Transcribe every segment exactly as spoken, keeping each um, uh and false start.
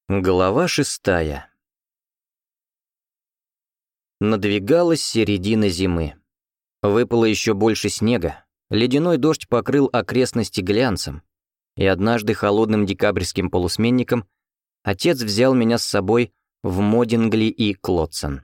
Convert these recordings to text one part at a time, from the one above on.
Глава шестая. Надвигалась середина зимы. Выпало еще больше снега, ледяной дождь покрыл окрестности глянцем, и однажды холодным декабрьским полусменником отец взял меня с собой в Модингли и Клотсон.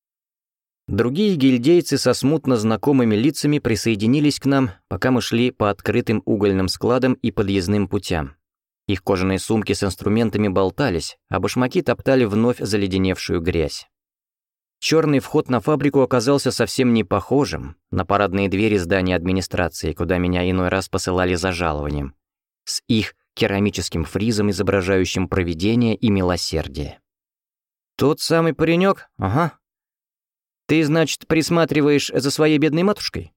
Другие гильдейцы со смутно знакомыми лицами присоединились к нам, пока мы шли по открытым угольным складам и подъездным путям. Их кожаные сумки с инструментами болтались, а башмаки топтали вновь заледеневшую грязь. Черный вход на фабрику оказался совсем не похожим на парадные двери здания администрации, куда меня иной раз посылали за жалованием, с их керамическим фризом, изображающим провидение и милосердие. «Тот самый паренек? Ага. Ты, значит, присматриваешь за своей бедной матушкой?»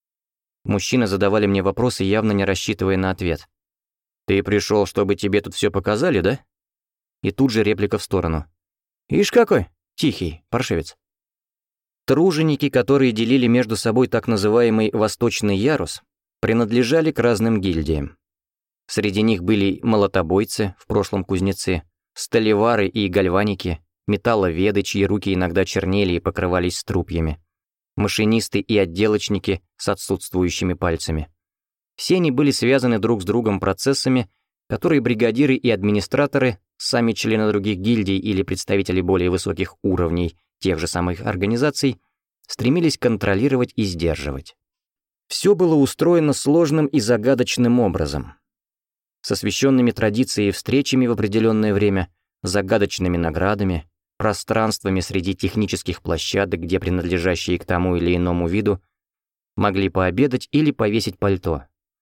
Мужчины задавали мне вопросы, явно не рассчитывая на ответ. «Ты пришел, чтобы тебе тут все показали, да?» И тут же реплика в сторону. «Ишь какой, тихий паршивец». Труженики, которые делили между собой так называемый «восточный ярус», принадлежали к разным гильдиям. Среди них были молотобойцы, в прошлом кузнецы, сталевары и гальваники, металловеды, чьи руки иногда чернели и покрывались струпьями, машинисты и отделочники с отсутствующими пальцами. Все они были связаны друг с другом процессами, которые бригадиры и администраторы, сами члены других гильдий или представители более высоких уровней тех же самых организаций, стремились контролировать и сдерживать. Все было устроено сложным и загадочным образом. С освященными традицией встречами в определенное время, загадочными наградами, пространствами среди технических площадок, где принадлежащие к тому или иному виду могли пообедать или повесить пальто.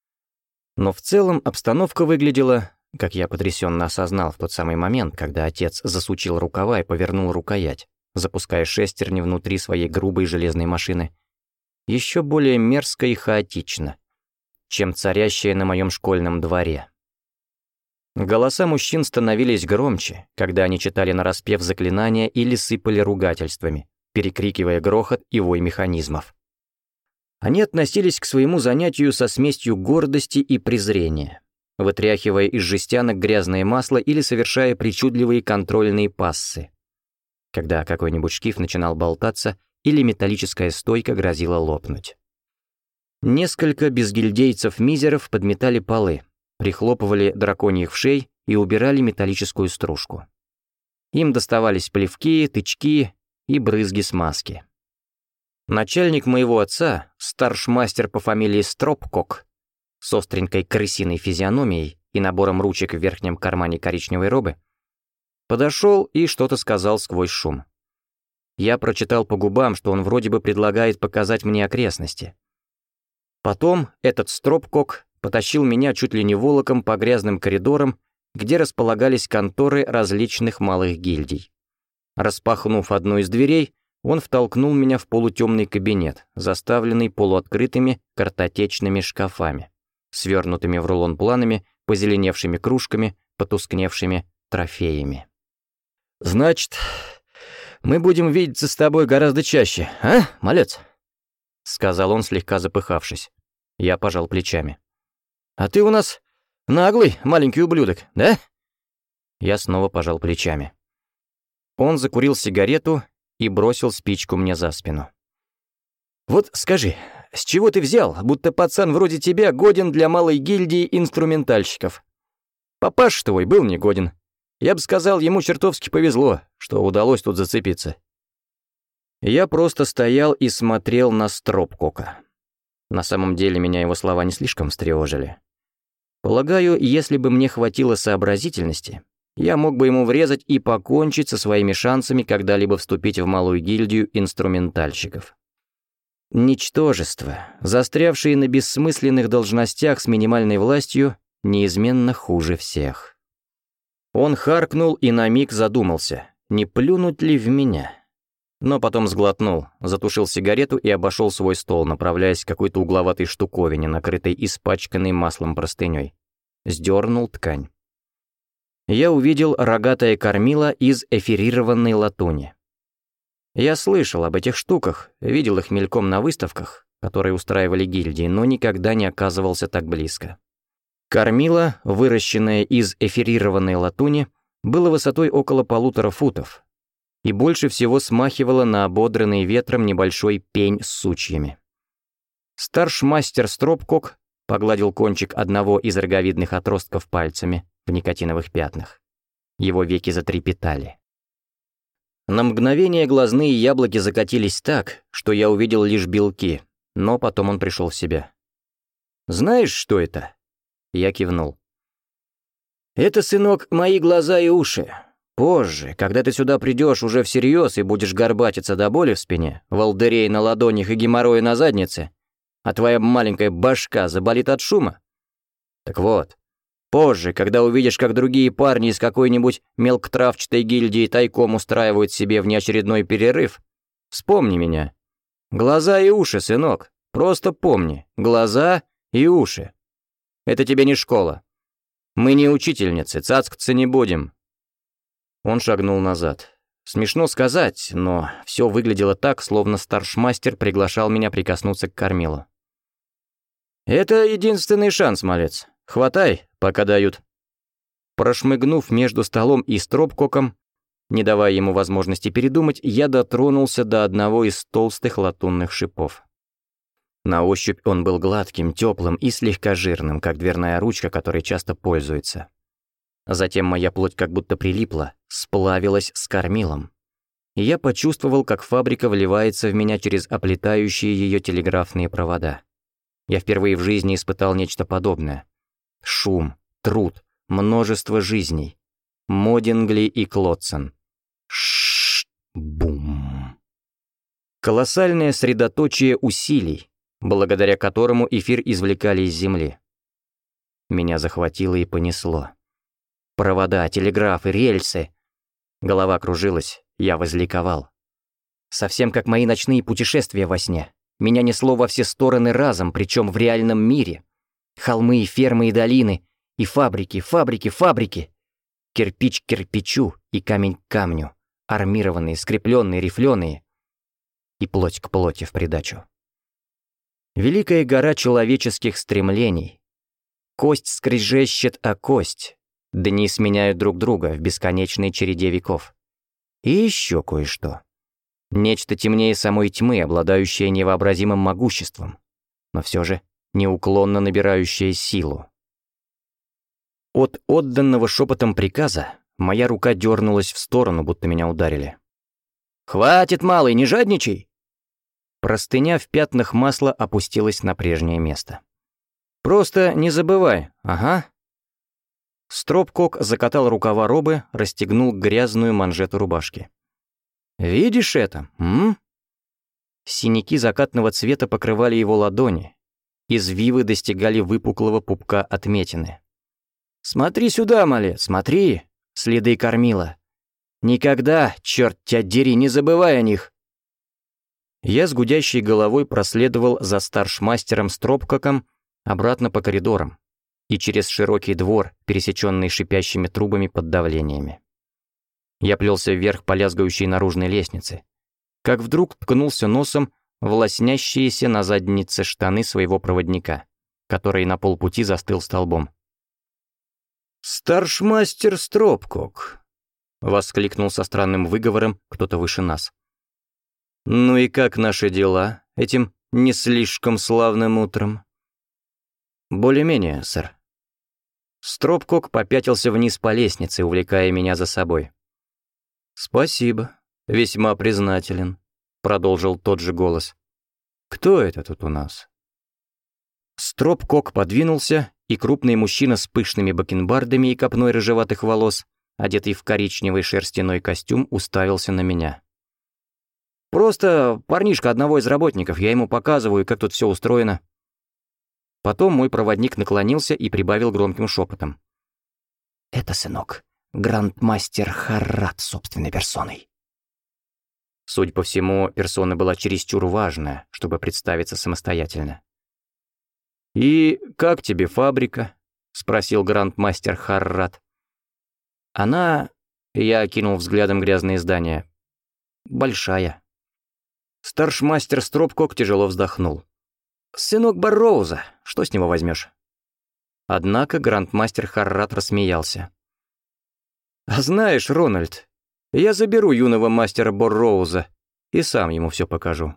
Но в целом обстановка выглядела, как я потрясенно осознал в тот самый момент, когда отец засучил рукава и повернул рукоять, запуская шестерни внутри своей грубой железной машины, еще более мерзко и хаотично, чем царящая на моем школьном дворе. Голоса мужчин становились громче, когда они читали нараспев заклинания или сыпали ругательствами, перекрикивая грохот и вой механизмов. Они относились к своему занятию со смесью гордости и презрения, вытряхивая из жестянок грязное масло или совершая причудливые контрольные пассы, когда какой-нибудь шкив начинал болтаться или металлическая стойка грозила лопнуть. Несколько безгильдейцев-мизеров подметали полы, прихлопывали драконьих вшей и убирали металлическую стружку. Им доставались плевки, тычки и брызги смазки. Начальник моего отца, старшмастер по фамилии Стропкок, с остренькой крысиной физиономией и набором ручек в верхнем кармане коричневой робы, подошел и что-то сказал сквозь шум. Я прочитал по губам, что он вроде бы предлагает показать мне окрестности. Потом этот Стропкок потащил меня чуть ли не волоком по грязным коридорам, где располагались конторы различных малых гильдий. Распахнув одну из дверей, он втолкнул меня в полутемный кабинет, заставленный полуоткрытыми картотечными шкафами, свернутыми в рулон планами, позеленевшими кружками, потускневшими трофеями. «Значит, мы будем видеться с тобой гораздо чаще, а, малец?» — сказал он, слегка запыхавшись. Я пожал плечами. «А ты у нас наглый маленький ублюдок, да?» Я снова пожал плечами. Он закурил сигарету и бросил спичку мне за спину. «Вот скажи, с чего ты взял, будто пацан вроде тебя годен для малой гильдии инструментальщиков? Папаш твой был негоден. Я бы сказал, ему чертовски повезло, что удалось тут зацепиться». Я просто стоял и смотрел на Стропкока. На самом деле меня его слова не слишком встревожили. Полагаю, если бы мне хватило сообразительности, я мог бы ему врезать и покончить со своими шансами когда-либо вступить в малую гильдию инструментальщиков. Ничтожества, застрявшие на бессмысленных должностях с минимальной властью, неизменно хуже всех. Он харкнул и на миг задумался, не плюнуть ли в меня. Но потом сглотнул, затушил сигарету и обошел свой стол, направляясь к какой-то угловатой штуковине, накрытой испачканной маслом простыней. Сдернул ткань. Я увидел рогатое кормило из эфирированной латуни. Я слышал об этих штуках, видел их мельком на выставках, которые устраивали гильдии, но никогда не оказывался так близко. Кормило, выращенное из эфирированной латуни, было высотой около полутора футов и больше всего смахивало на ободранный ветром небольшой пень с сучьями. Старшмастер Стропкок погладил кончик одного из роговидных отростков пальцами в никотиновых пятнах. Его веки затрепетали. На мгновение глазные яблоки закатились так, что я увидел лишь белки, но потом он пришел в себя. «Знаешь, что это?» Я кивнул. «Это, сынок, мои глаза и уши. Позже, когда ты сюда придешь уже всерьез и будешь горбатиться до боли в спине, волдырей на ладонях и геморроя на заднице, а твоя маленькая башка заболит от шума. Так вот, позже, когда увидишь, как другие парни из какой-нибудь мелкотравчатой гильдии тайком устраивают себе внеочередной перерыв, вспомни меня. Глаза и уши, сынок, просто помни, глаза и уши. Это тебе не школа. Мы не учительницы, цацкаться не будем». Он шагнул назад. Смешно сказать, но все выглядело так, словно старшмастер приглашал меня прикоснуться к кормилу. «Это единственный шанс, малец. Хватай, пока дают». Прошмыгнув между столом и Стропкоком, не давая ему возможности передумать, я дотронулся до одного из толстых латунных шипов. На ощупь он был гладким, теплым и слегка жирным, как дверная ручка, которой часто пользуется. Затем моя плоть как будто прилипла, сплавилась с кормилом. И я почувствовал, как фабрика вливается в меня через оплетающие ее телеграфные провода. Я впервые в жизни испытал нечто подобное. Шум, труд, множество жизней. Модингли и Клотсон. Ш-бум. Колоссальное средоточие усилий, благодаря которому эфир извлекали из земли. Меня захватило и понесло. Провода, телеграфы, рельсы. Голова кружилась, я возликовал. Совсем как мои ночные путешествия во сне. Меня несло во все стороны разом, причем в реальном мире. Холмы, фермы и долины, и фабрики, фабрики, фабрики. Кирпич к кирпичу и камень к камню. Армированные, скрепленные, рифленые. И плоть к плоти в придачу. Великая гора человеческих стремлений. Кость скрежещет о кость. Дни сменяют друг друга в бесконечной череде веков. И еще кое-что. Нечто темнее самой тьмы, обладающее невообразимым могуществом, но все же неуклонно набирающее силу. От отданного шепотом приказа моя рука дернулась в сторону, будто меня ударили. «Хватит, малый, не жадничай!» Простыня в пятнах масла опустилась на прежнее место. «Просто не забывай, ага». Стропкок закатал рукава робы, расстегнул грязную манжету рубашки. «Видишь это, м?» Синяки закатного цвета покрывали его ладони, извивы достигали выпуклого пупка отметины. «Смотри сюда, малец, смотри, следы кормила. Никогда, черт тебя дери, не забывай о них!» Я с гудящей головой проследовал за старшмастером Стропкоком обратно по коридорам и через широкий двор, пересеченный шипящими трубами под давлениями. Я плелся вверх по лязгающей наружной лестнице, как вдруг ткнулся носом в лоснящиеся на заднице штаны своего проводника, который на полпути застыл столбом. «Старшмастер Стропкок!» — воскликнул со странным выговором кто-то выше нас. «Ну и как наши дела этим не слишком славным утром?» «Более-менее, сэр». Стропкок попятился вниз по лестнице, увлекая меня за собой. «Спасибо, весьма признателен», — продолжил тот же голос. «Кто это тут у нас?» Стропкок подвинулся, и крупный мужчина с пышными бакенбардами и копной рыжеватых волос, одетый в коричневый шерстяной костюм, уставился на меня. «Просто парнишка одного из работников, я ему показываю, как тут все устроено». Потом мой проводник наклонился и прибавил громким шепотом. «Это, сынок, грандмастер Харрат собственной персоной». Судя по всему, персона была чересчур важная, чтобы представиться самостоятельно. «И как тебе фабрика?» — спросил грандмастер Харрат. «Она...» — я окинул взглядом грязные здания. «Большая». Старшмастер Стропкок тяжело вздохнул. «Сынок Барроуза, что с него возьмешь?» Однако грандмастер Харрат рассмеялся. «А знаешь, Рональд, я заберу юного мастера Борроуза и сам ему все покажу».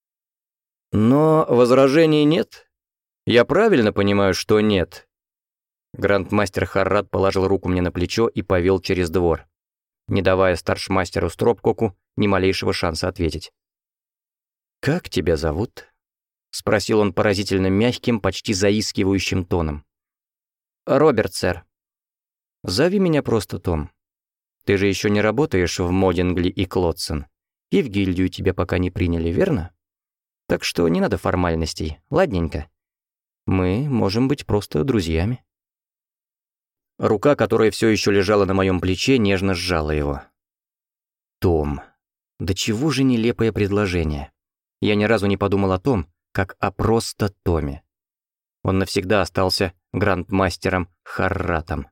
«Но возражений нет? Я правильно понимаю, что нет?» Грандмастер Харрат положил руку мне на плечо и повел через двор, не давая старшмастеру Стропкоку ни малейшего шанса ответить. «Как тебя зовут?» — спросил он поразительно мягким, почти заискивающим тоном. «Роберт, сэр». «Зови меня просто Том. Ты же еще не работаешь в Модингли и Клодсон, и в гильдию тебя пока не приняли, верно? Так что не надо формальностей, ладненько. Мы можем быть просто друзьями». Рука, которая все еще лежала на моем плече, нежно сжала его. «Том. Да чего же нелепое предложение. Я ни разу не подумал о том, как о просто Томе. Он навсегда остался грандмастером Харратом.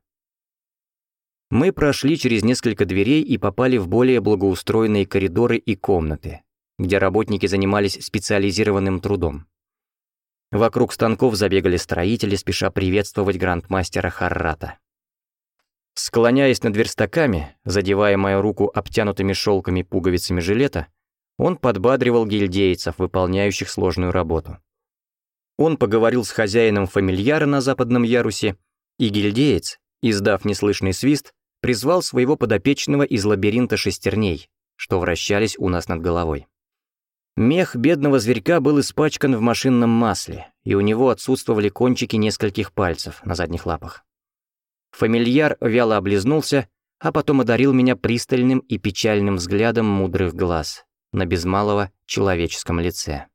Мы прошли через несколько дверей и попали в более благоустроенные коридоры и комнаты, где работники занимались специализированным трудом. Вокруг станков забегали строители, спеша приветствовать грандмастера Харрата. Склоняясь над верстаками, задевая мою руку обтянутыми шелками пуговицами жилета, он подбадривал гильдейцев, выполняющих сложную работу. Он поговорил с хозяином фамильяра на западном ярусе, и гильдеец, издав неслышный свист, призвал своего подопечного из лабиринта шестерней, что вращались у нас над головой. Мех бедного зверька был испачкан в машинном масле, и у него отсутствовали кончики нескольких пальцев на задних лапах. Фамильяр вяло облизнулся, а потом одарил меня пристальным и печальным взглядом мудрых глаз на без малого человеческом лице.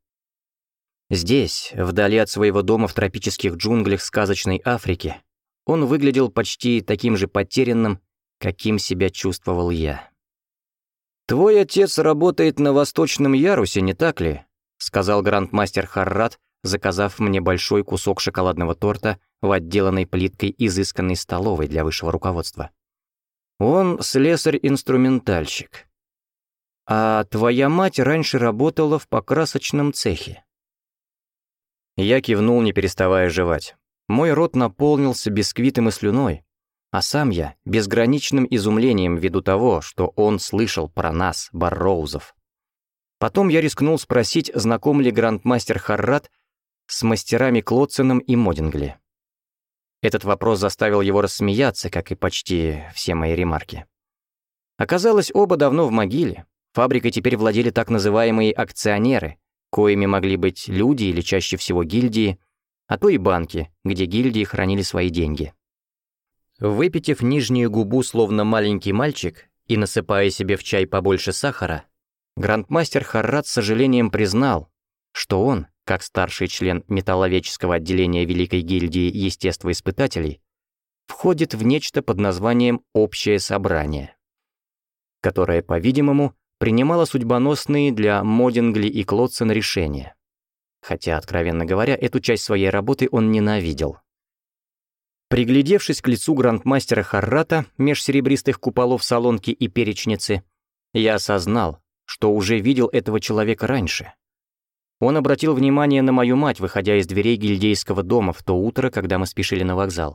Здесь, вдали от своего дома в тропических джунглях сказочной Африки, он выглядел почти таким же потерянным, каким себя чувствовал я. «Твой отец работает на восточном ярусе, не так ли?» — сказал грандмастер Харрат, заказав мне большой кусок шоколадного торта в отделанной плиткой изысканной столовой для высшего руководства. «Он слесарь-инструментальщик. А твоя мать раньше работала в покрасочном цехе». Я кивнул, не переставая жевать. Мой рот наполнился бисквитом и слюной, а сам я безграничным изумлением ввиду того, что он слышал про нас, Борроузов. Потом я рискнул спросить, знаком ли грандмастер Харрат с мастерами Клодсоном и Модингли. Этот вопрос заставил его рассмеяться, как и почти все мои ремарки. Оказалось, оба давно в могиле. Фабрикой теперь владели так называемые акционеры, коими могли быть люди или чаще всего гильдии, а то и банки, где гильдии хранили свои деньги. Выпитив нижнюю губу словно маленький мальчик и насыпая себе в чай побольше сахара, грандмастер Харрат с сожалением признал, что он, как старший член металловедческого отделения Великой гильдии естествоиспытателей, входит в нечто под названием «Общее собрание», которое, по-видимому, принимало судьбоносные для Модингли и Клодсон решения. Хотя, откровенно говоря, эту часть своей работы он ненавидел. Приглядевшись к лицу грандмастера Харрата меж серебристых куполов солонки и перечницы, я осознал, что уже видел этого человека раньше. Он обратил внимание на мою мать, выходя из дверей гильдейского дома в то утро, когда мы спешили на вокзал.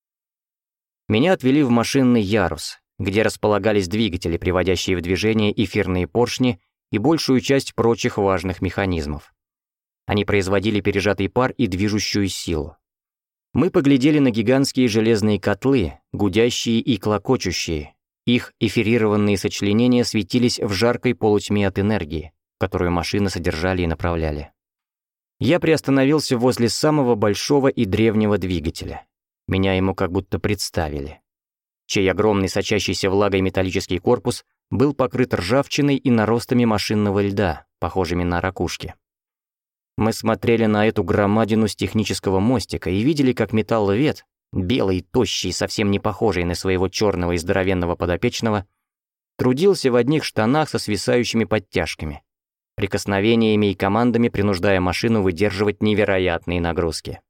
Меня отвели в машинный ярус, где располагались двигатели, приводящие в движение эфирные поршни и большую часть прочих важных механизмов. Они производили пережатый пар и движущую силу. Мы поглядели на гигантские железные котлы, гудящие и клокочущие. Их эфирированные сочленения светились в жаркой полутьме от энергии, которую машины содержали и направляли. Я приостановился возле самого большого и древнего двигателя. Меня ему как будто представили, чей огромный сочащийся влагой металлический корпус был покрыт ржавчиной и наростами машинного льда, похожими на ракушки. Мы смотрели на эту громадину с технического мостика и видели, как металловед, белый, тощий, совсем не похожий на своего черного и здоровенного подопечного, трудился в одних штанах со свисающими подтяжками, прикосновениями и командами принуждая машину выдерживать невероятные нагрузки.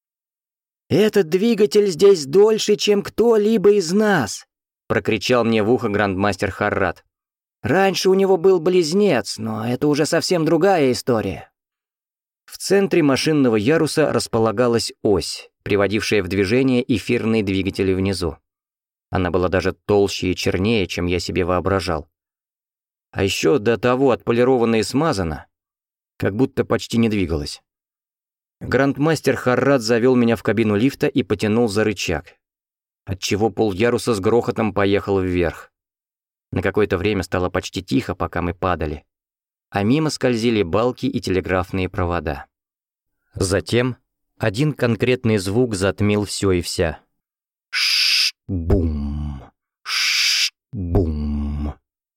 «Этот двигатель здесь дольше, чем кто-либо из нас!» — прокричал мне в ухо грандмастер Харрат. «Раньше у него был близнец, но это уже совсем другая история». В центре машинного яруса располагалась ось, приводившая в движение эфирные двигатели внизу. Она была даже толще и чернее, чем я себе воображал. А еще до того отполирована и смазана, как будто почти не двигалась. Грандмастер Харрат завел меня в кабину лифта и потянул за рычаг, отчего поляруса с грохотом поехал вверх. На какое-то время стало почти тихо, пока мы падали, а мимо скользили балки и телеграфные провода. Затем один конкретный звук затмил все и вся. Ш-бум, ш-бум.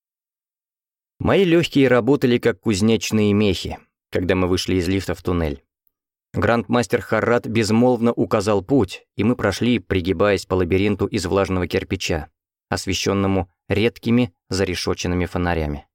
Мои легкие работали как кузнечные мехи, когда мы вышли из лифта в туннель. Грандмастер Харрат безмолвно указал путь, и мы прошли, пригибаясь по лабиринту из влажного кирпича, освещенному редкими зарешоченными фонарями.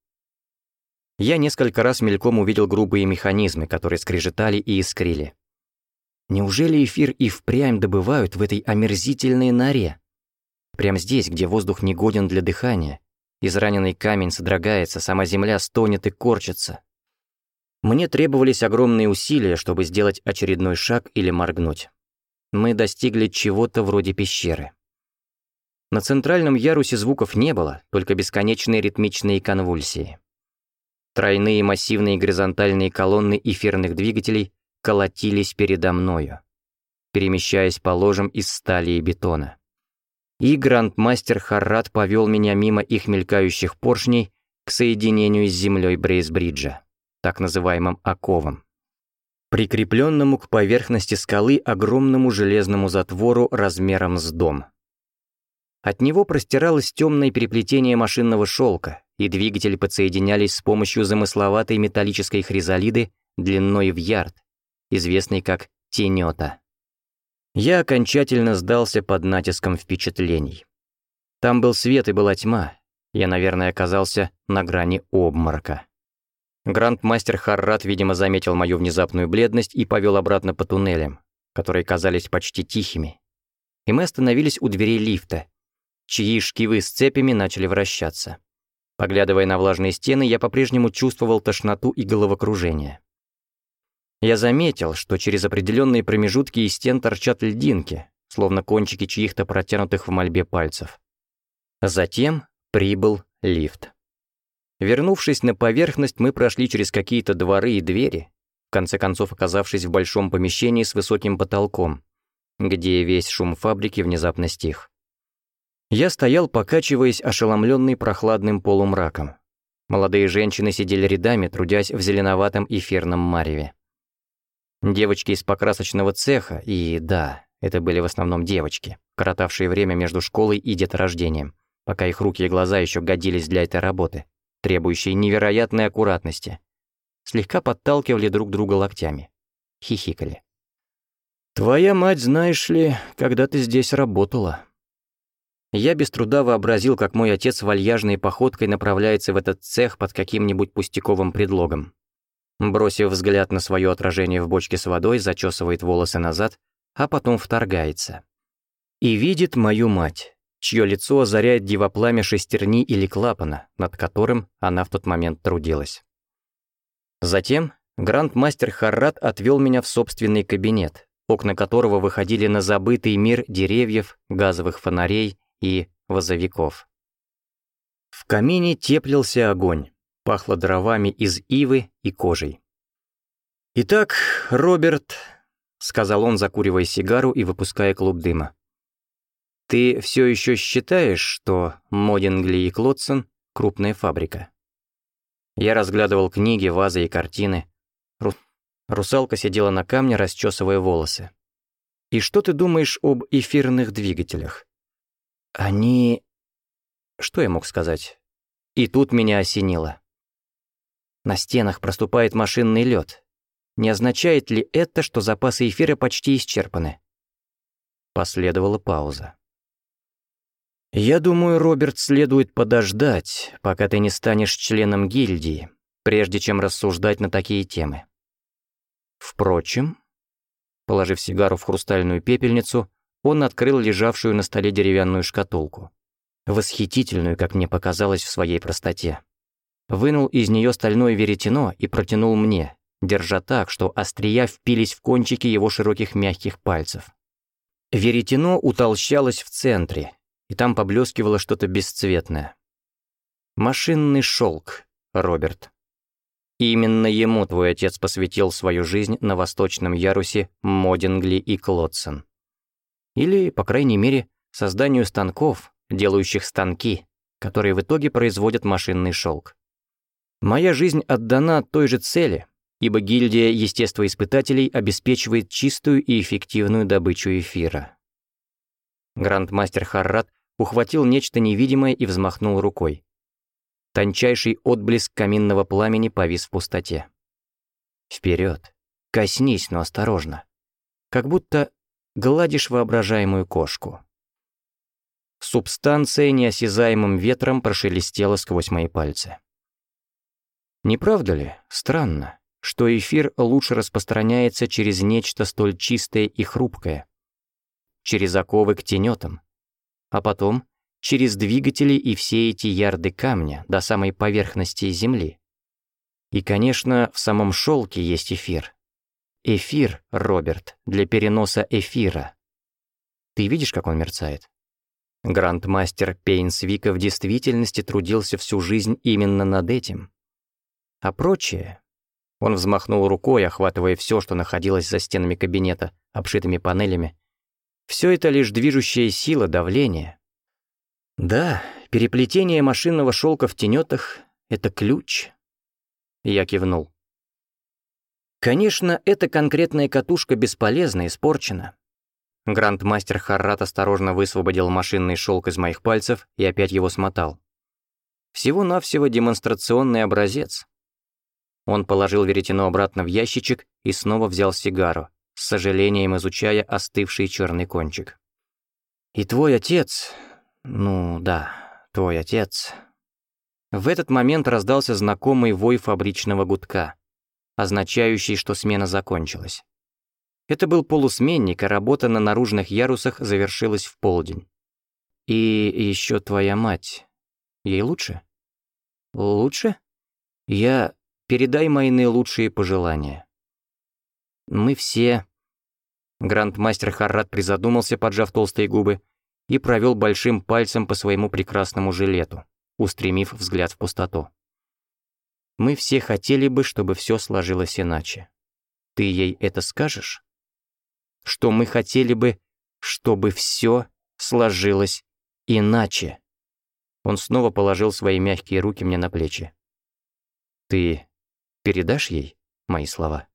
Я несколько раз мельком увидел грубые механизмы, которые скрежетали и искрили. Неужели эфир и впрямь добывают в этой омерзительной норе? Прямо здесь, где воздух негоден для дыхания, израненный камень содрогается, сама земля стонет и корчится. Мне требовались огромные усилия, чтобы сделать очередной шаг или моргнуть. Мы достигли чего-то вроде пещеры. На центральном ярусе звуков не было, только бесконечные ритмичные конвульсии. Тройные массивные горизонтальные колонны эфирных двигателей колотились передо мною, перемещаясь по ложам из стали и бетона. И грандмастер Харрат повел меня мимо их мелькающих поршней к соединению с землей Брейсбриджа, так называемым оковом, прикрепленному к поверхности скалы огромному железному затвору размером с дом. От него простиралось темное переплетение машинного шелка, и двигатели подсоединялись с помощью замысловатой металлической хризалиды длиной в ярд, известной как тенета. Я окончательно сдался под натиском впечатлений. Там был свет и была тьма, я, наверное, оказался на грани обморока. Грандмастер Харрат, видимо, заметил мою внезапную бледность и повел обратно по туннелям, которые казались почти тихими. И мы остановились у дверей лифта, чьи шкивы с цепями начали вращаться. Поглядывая на влажные стены, я по-прежнему чувствовал тошноту и головокружение. Я заметил, что через определенные промежутки из стен торчат льдинки, словно кончики чьих-то протянутых в мольбе пальцев. Затем прибыл лифт. Вернувшись на поверхность, мы прошли через какие-то дворы и двери, в конце концов оказавшись в большом помещении с высоким потолком, где весь шум фабрики внезапно стих. Я стоял, покачиваясь, ошеломленный прохладным полумраком. Молодые женщины сидели рядами, трудясь в зеленоватом эфирном мареве. Девочки из покрасочного цеха, и да, это были в основном девочки, коротавшие время между школой и деторождением, пока их руки и глаза еще годились для этой работы, требующей невероятной аккуратности, слегка подталкивали друг друга локтями, хихикали. «Твоя мать, знаешь ли, когда-то здесь работала». Я без труда вообразил, как мой отец вальяжной походкой направляется в этот цех под каким-нибудь пустяковым предлогом. Бросив взгляд на свое отражение в бочке с водой, зачесывает волосы назад, а потом вторгается. И видит мою мать, чье лицо озаряет дивопламя шестерни или клапана, над которым она в тот момент трудилась. Затем грандмастер Харрат отвел меня в собственный кабинет, окна которого выходили на забытый мир деревьев, газовых фонарей и возовиков. В камине теплился огонь, пахло дровами из ивы и кожей. «Итак, Роберт», — сказал он, закуривая сигару и выпуская клуб дыма, «ты все еще считаешь, что Модингли и Клодсон — крупная фабрика?» Я разглядывал книги, вазы и картины. Ру... Русалка сидела на камне, расчесывая волосы. «И что ты думаешь об эфирных двигателях?» «Они...» Что я мог сказать? И тут меня осенило. На стенах проступает машинный лед. Не означает ли это, что запасы эфира почти исчерпаны? Последовала пауза. «Я думаю, Роберт, следует подождать, пока ты не станешь членом гильдии, прежде чем рассуждать на такие темы. Впрочем...» Положив сигару в хрустальную пепельницу, он открыл лежавшую на столе деревянную шкатулку, восхитительную, как мне показалось, в своей простоте. Вынул из нее стальное веретено и протянул мне, держа так, что острия впились в кончики его широких мягких пальцев. Веретено утолщалось в центре, и там поблескивало что-то бесцветное. Машинный шелк, Роберт. Именно ему твой отец посвятил свою жизнь на восточном ярусе Модингли и Клодсон. Или, по крайней мере, созданию станков, делающих станки, которые в итоге производят машинный шелк. Моя жизнь отдана той же цели, ибо гильдия естествоиспытателей обеспечивает чистую и эффективную добычу эфира. Грандмастер Харрат ухватил нечто невидимое и взмахнул рукой. Тончайший отблеск каминного пламени повис в пустоте. Вперед, коснись, но осторожно. Как будто гладишь воображаемую кошку. Субстанция неосязаемым ветром прошелестела сквозь мои пальцы. Не правда ли, странно, что эфир лучше распространяется через нечто столь чистое и хрупкое, через оковы к тенетам, а потом через двигатели и все эти ярды камня до самой поверхности земли. И, конечно, в самом шелке есть эфир. Эфир, Роберт, для переноса эфира. Ты видишь, как он мерцает? Грандмастер Пейнсвика в действительности трудился всю жизнь именно над этим. А прочее... Он взмахнул рукой, охватывая все, что находилось за стенами кабинета, обшитыми панелями. Все это лишь движущая сила, давление. Да, переплетение машинного шелка в тенетах — это ключ. Я кивнул. Конечно, эта конкретная катушка бесполезна, испорчена. Грандмастер Харрат осторожно высвободил машинный шелк из моих пальцев и опять его смотал. Всего-навсего демонстрационный образец. Он положил веретено обратно в ящичек и снова взял сигару, с сожалением изучая остывший черный кончик. «И твой отец... ну да, твой отец...» В этот момент раздался знакомый вой фабричного гудка, означающий, что смена закончилась. Это был полусменник, а работа на наружных ярусах завершилась в полдень. «И еще твоя мать. Ей лучше?» «Лучше? Я... Передай мои наилучшие пожелания. Мы все...» Грандмастер Харрат призадумался, поджав толстые губы, и провел большим пальцем по своему прекрасному жилету, устремив взгляд в пустоту. «Мы все хотели бы, чтобы все сложилось иначе. Ты ей это скажешь? Что мы хотели бы, чтобы все сложилось иначе?» Он снова положил свои мягкие руки мне на плечи. «Ты... передашь ей мои слова?»